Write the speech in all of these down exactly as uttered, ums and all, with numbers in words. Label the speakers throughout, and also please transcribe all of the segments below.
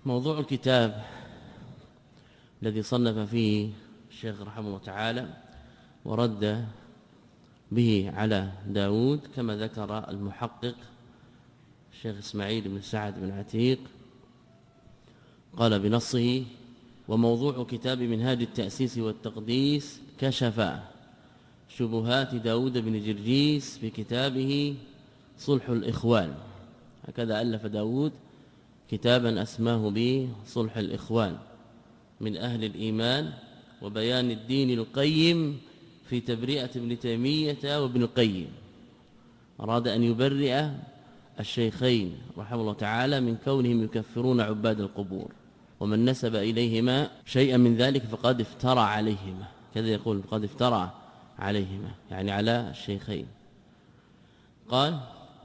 Speaker 1: موضوع الكتاب الذي صنف فيه الشيخ رحمه الله تعالى ورد به على داود كما ذكر المحقق الشيخ إسماعيل بن سعد بن عتيق قال بنصه: وموضوع كتاب منهاج التأسيس والتقديس كشف شبهات داود بن جرجيس في كتابه صلح الإخوان. هكذا ألف داود كتابا أسماه به صلح الإخوان من أهل الإيمان وبيان الدين القيم في تبرئة ابن تيمية وابن القيم. أراد أن يبرئ الشيخين رحمه الله تعالى من كونهم يكفرون عباد القبور، ومن نسب إليهما شيئا من ذلك فقد افترى عليهما، كذا يقول فقد افترى عليهما يعني على الشيخين. قال: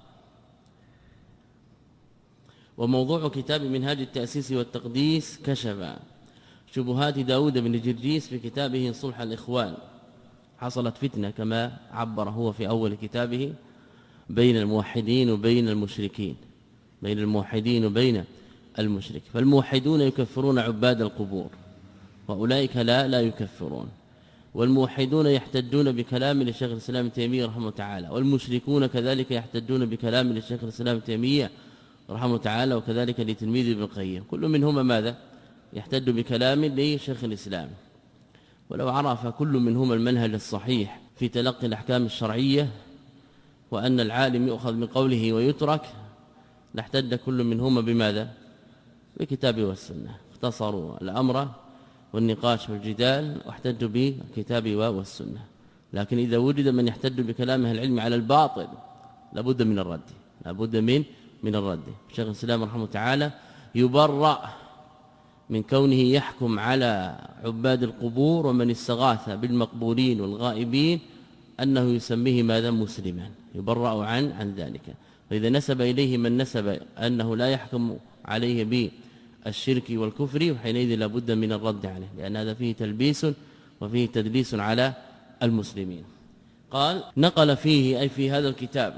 Speaker 1: وموضوع كتاب منهاج التأسيس والتقديس كشف شبهات داود بن جرجيس في كتابه صلح الإخوان. حصلت فتنة كما عبر هو في أول كتابه بين الموحدين وبين المشركين، بين الموحدين وبين المشرك، فالموحدون يكفرون عباد القبور وأولئك لا لا يكفرون، والموحدون يحتجون بكلام لشيخ الإسلام ابن تيمية رحمه الله تعالى، والمشركون كذلك يحتجون بكلام لشيخ الإسلام ابن تيمية رحمه الله تعالى وكذلك لتلميذ ابن القيم، كل منهما ماذا؟ يحتج بكلام لشيخ الإسلام. ولو عرف كل منهما المنهج الصحيح في تلقي الأحكام الشرعية وأن العالم يؤخذ من قوله ويترك لاحتج كل منهما بماذا؟ بالكتاب والسنة. اختصروا الأمر والنقاش والجدال واحتجوا بالكتاب والسنة. لكن إذا وجد من يحتج بكلامه العلم على الباطل لابد من الرد، لابد من من الرد. الشيخ الإسلام رحمه الله تعالى يبرأ من كونه يحكم على عباد القبور ومن استغاث بالمقبورين والغائبين أنه يسميه ماذا؟ مسلما، يبرأ عن عن ذلك. فإذا نسب إليه من نسب أنه لا يحكم عليه بالشرك والكفر وحينئذ لابد من الرد عليه، لأن هذا فيه تلبيس وفيه تدليس على المسلمين. قال: نقل فيه أي في هذا الكتاب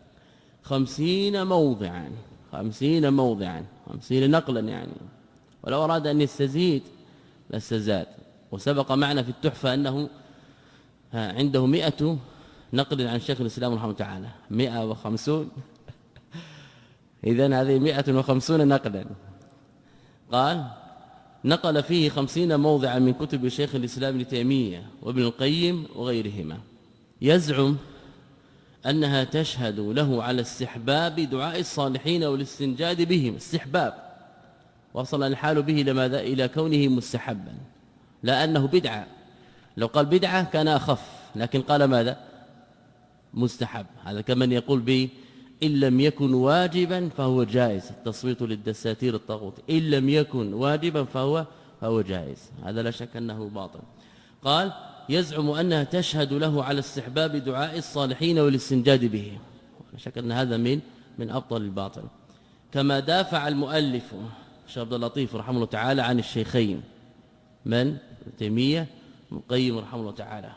Speaker 1: خمسين موضعا، خمسين موضعا، خمسين نقلا يعني، ولو أراد أن يستزيد لاستزاد. وسبق معنا في التحفة أنه عنده مئة نقل عن شيخ الإسلام رحمه الله تعالى، مئة وخمسون إذن هذه مئة وخمسون نقلا. قال: نقل فيه خمسين موضعا من كتب شيخ الإسلام ابن تيمية وابن القيم وغيرهما، يزعم أنها تشهد له على استحباب دعاء الصالحين والاستنجاد بهم. استحباب، وصل الحال به لماذا؟ إلى كونه مستحبا، لا أنه بدعة. لو قال بدعة كان أخف، لكن قال ماذا؟ مستحب. هذا كمن يقول به إن لم يكن واجبا فهو جائز، التصويت للدساتير الطاغوت، إن لم يكن واجبا فهو فهو جائز، هذا لا شك أنه باطل. قال: يزعم أنها تشهد له على استحباب دعاء الصالحين والاستنجاد به، لا شك أن هذا من من أبطل الباطل. كما دافع المؤلف الشيخ عبد اللطيف رحمه الله تعالى عن الشيخين من؟ ابن تيمية وابن القيم رحمه الله تعالى.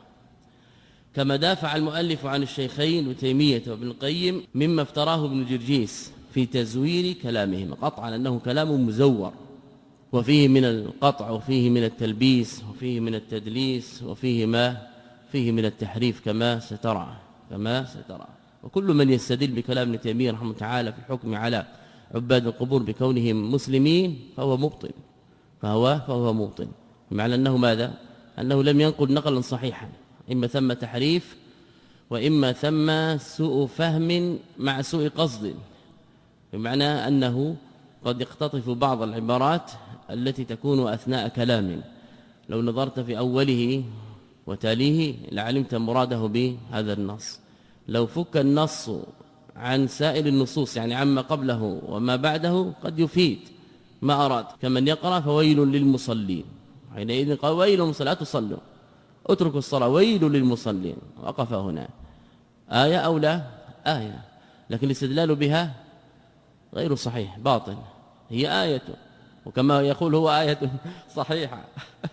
Speaker 1: كما دافع المؤلف عن الشيخين ابن تيمية وابن القيم مما افتراه ابن جرجيس في تزوير كلامهم، قطعا أنه كلام مزور وفيه من القطع وفيه من التلبيس وفيه من التدليس وفيه ما فيه من التحريف كما سترى كما سترى. وكل من يستدل بكلام ابن تيمية رحمه الله تعالى في الحكم على عباد القبور بكونهم مسلمين فهو مبطل، فهو فهو مبطل، بمعنى أنه ماذا؟ أنه لم ينقل نقلا صحيحا، إما ثم تحريف وإما ثم سوء فهم مع سوء قصد، بمعنى أنه قد يقتطف بعض العبارات التي تكون أثناء كلام، لو نظرت في أوله وتاليه لعلمت مراده بهذا النص. لو فك النص عن سائر النصوص يعني عما قبله وما بعده قد يفيد ما أراد، كمن يقرأ فويل للمصلين، حينئذ قال ويل للمصلين لا تصلوا اتركوا الصلاة، ويل للمصلين، وقف هنا آية أو لا آية، لكن الاستدلال بها غير صحيح باطل، هي آية وكما يقول هو آية صحيحة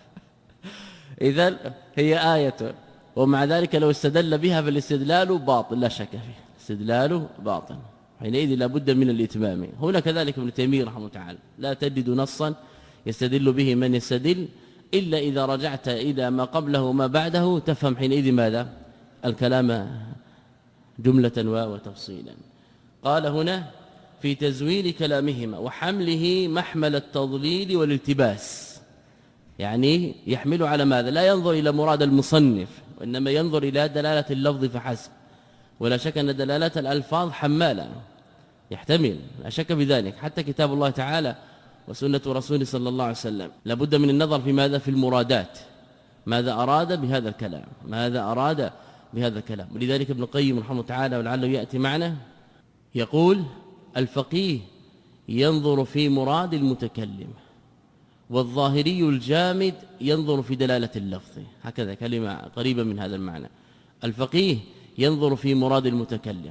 Speaker 1: إذن هي آية، ومع ذلك لو استدل بها فالاستدلال باطل لا شك فيه، استدلاله باطل. حينئذ لا بد من الإتمام. هنا كذلك ابن تيمية رحمه الله تعالى لا تجد نصا يستدل به من يستدل إلا إذا رجعت إلى ما قبله وما بعده تفهم حينئذ ماذا الكلام جملة وتفصيلا. قال هنا في تزويل كلامهما وحمله محمل التضليل والالتباس، يعني يحمل على ماذا؟ لا ينظر إلى مراد المصنف وإنما ينظر إلى دلالة اللفظ فحسب، ولا شك أن دلالة الألفاظ حمالة يحتمل، لا شك بذلك. حتى كتاب الله تعالى وسنة رسوله صلى الله عليه وسلم لابد من النظر في ماذا؟ في المرادات، ماذا أراد بهذا الكلام، ماذا أراد بهذا الكلام. ولذلك ابن القيم رحمه الله تعالى ولعله يأتي معنا يقول الفقيه ينظر في مراد المتكلم، والظاهري الجامد ينظر في دلالة اللفظ. هكذا كلمة قريبة من هذا المعنى. الفقيه ينظر في مراد المتكلم،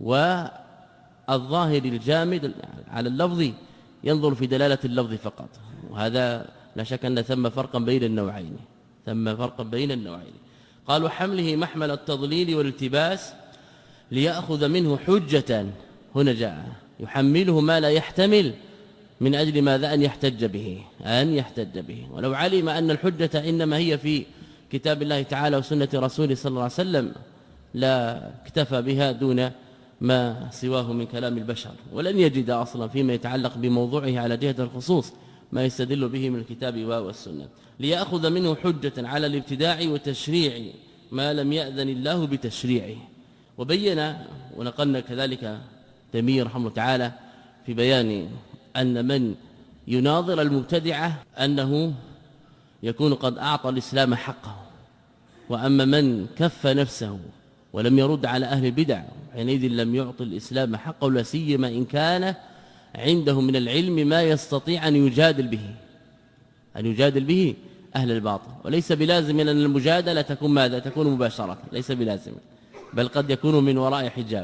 Speaker 1: والظاهر الجامد على اللفظ ينظر في دلالة اللفظ فقط. وهذا لا شك أن ثم فرقا بين النوعين، ثم فرقا بين النوعين. قالوا حمله محمل التضليل والالتباس ليأخذ منه حجة، هنا جاء يحمله ما لا يحتمل من أجل ماذا؟ أن يحتج به، أن يحتج به. ولو علم أن الحجة إنما هي في كتاب الله تعالى وسنة رسوله صلى الله عليه وسلم لا اكتفى بها دون ما سواه من كلام البشر، ولن يجد أصلا فيما يتعلق بموضوعه على جهة الخصوص ما يستدل به من الكتاب والسنة. ليأخذ منه حجة على الابتداع وتشريع ما لم يأذن الله بتشريعه. وبين ونقلنا كذلك تيمية رحمه الله تعالى في بيان أن من يناظر المبتدعة أنه يكون قد أعطى الإسلام حقه، وأما من كف نفسه ولم يرد على أهل البدع حينئذ لم يعطي الإسلام حقه، لا سيما إن كان عنده من العلم ما يستطيع أن يجادل به، أن يجادل به أهل الباطل. وليس بلازم أن المجادلة تكون ماذا؟ تكون مباشرة، ليس بلازم، بل قد يكون من وراء حجاب.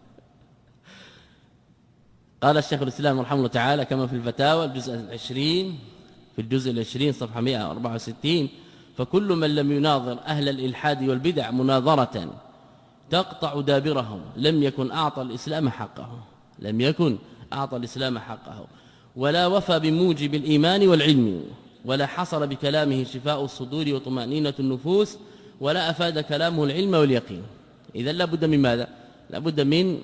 Speaker 1: قال الشيخ الإسلام رحمه الله تعالى كما في الفتاوى الجزء العشرين في الجزء العشرين صفحة مئة وأربعة وستين: فكل من لم يناظر أهل الإلحاد والبدع مناظرة تقطع دابرهم لم يكن أعطى الإسلام حقه، لم يكن أعطى الإسلام حقه، ولا وفى بموجب الإيمان والعلم، ولا حصل بكلامه شفاء الصدور وطمأنينة النفوس، ولا أفاد كلامه العلم واليقين. إذن لا بد من ماذا؟ لا بد من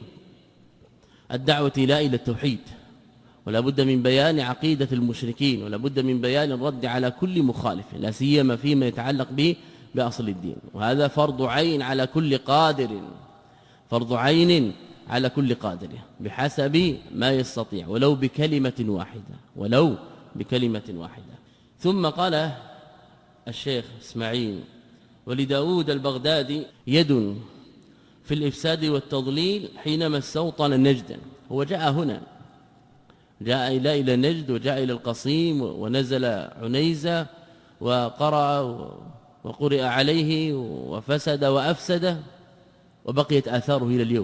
Speaker 1: الدعوة إلى التوحيد، ولا بد من بيان عقيدة المشركين، ولا بد من بيان الرد على كل مخالف، لا سيما فيما يتعلق به بأصل الدين. وهذا فرض عين على كل قادر، فرض عين على كل قادر بحسب ما يستطيع، ولو بكلمة واحدة، ولو بكلمة واحدة. ثم قال الشيخ إسماعيل: ولداود البغدادي يد في الإفساد والتضليل حينما استوطن نجدا. هو جاء هنا، جاء إلى إلى نجد، وجاء إلى القصيم، ونزل عنيزة، وقرأ وقرئ عليه، وفسد وأفسد، وبقيت آثاره إلى اليوم،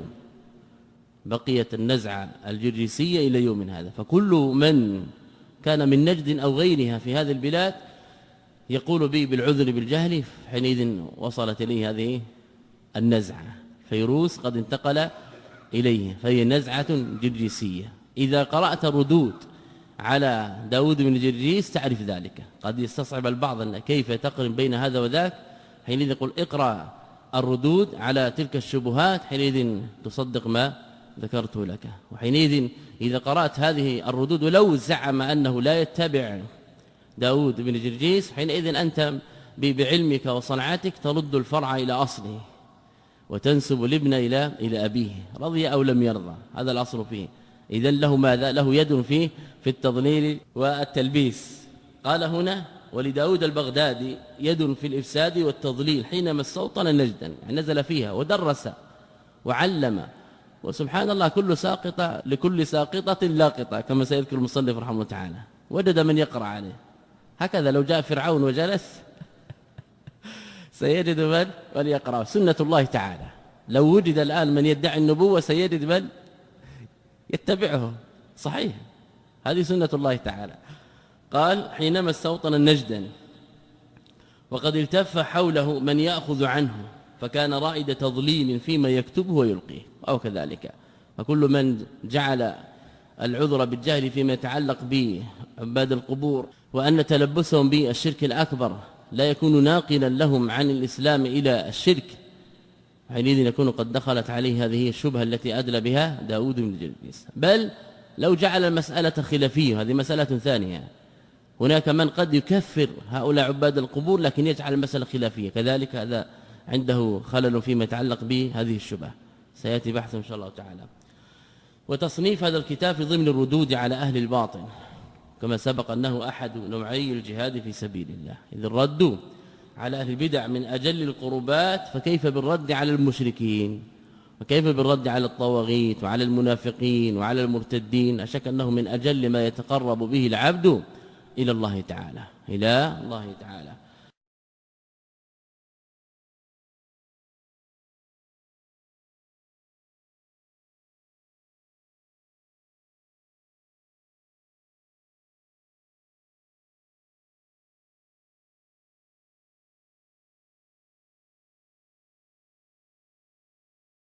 Speaker 1: بقيت النزعة الجرجسية إلى يوم هذا. فكل من كان من نجد أو غيرها في هذه البلاد يقول بي بالعذر بالجهل، حينئذ وصلت إليه هذه النزعة. فيروس قد انتقل إليه، فهي نزعة جرجسية. إذا قرأت الردود على داود بن جرجيس تعرف ذلك. قد يستصعب البعض أن كيف تقرن بين هذا وذاك، حينئذ يقول اقرأ الردود على تلك الشبهات، حينئذ تصدق ما ذكرته لك. وحينئذ إذا قرأت هذه الردود ولو زعم أنه لا يتبع داود بن جرجيس، حينئذ أنت بعلمك وصنعتك ترد الفرع إلى أصله، وتنسب الابن إلى إلى أبيه رضي أو لم يرضى، هذا الأصل فيه. إذن له ماذا؟ له يد فيه في التضليل والتلبيس. قال هنا: ولداود البغدادي يد في الإفساد والتضليل حينما استوطن نجدا، يعني نزل فيها ودرس وعلم. وسبحان الله كل ساقطة لكل ساقطة لاقطة، كما سيذكر المصنف رحمه الله تعالى، وجد من يقرأ عليه. هكذا لو جاء فرعون وجلس سيجد من من يقرأ. سنة الله تعالى، لو وجد الآن من يدعي النبوة سيجد من يتبعه، صحيح، هذه سنة الله تعالى. قال: حينما استوطن نجدا وقد التف حوله من يأخذ عنه، فكان رائد تضليل فيما يكتبه ويلقيه، أو كذلك فكل من جعل العذر بالجهل فيما يتعلق بعباد القبور وأن تلبسهم بالشرك الأكبر لا يكون ناقلا لهم عن الإسلام إلى الشرك، حينئذ يكون قد دخلت عليه هذه الشبهة التي أدلى بها داود بن جرجيس. بل لو جعل المسألة خلافية، هذه مسألة ثانية، هناك من قد يكفر هؤلاء عباد القبور لكن يجعل المسألة خلافية، كذلك هذا عنده خلل فيما يتعلق بهذه الشبهة، سيأتي بحث إن شاء الله تعالى. وتصنيف هذا الكتاب في ضمن الردود على أهل الباطل كما سبق أنه أحد نوعي الجهاد في سبيل الله، إذ الرد على أهل البدع من أجل القربات، فكيف بالرد على المشركين، وكيف بالرد على الطواغيت وعلى المنافقين وعلى المرتدين؟ أشك أنه من أجل ما يتقرب به العبد إلى الله تعالى إلى الله تعالى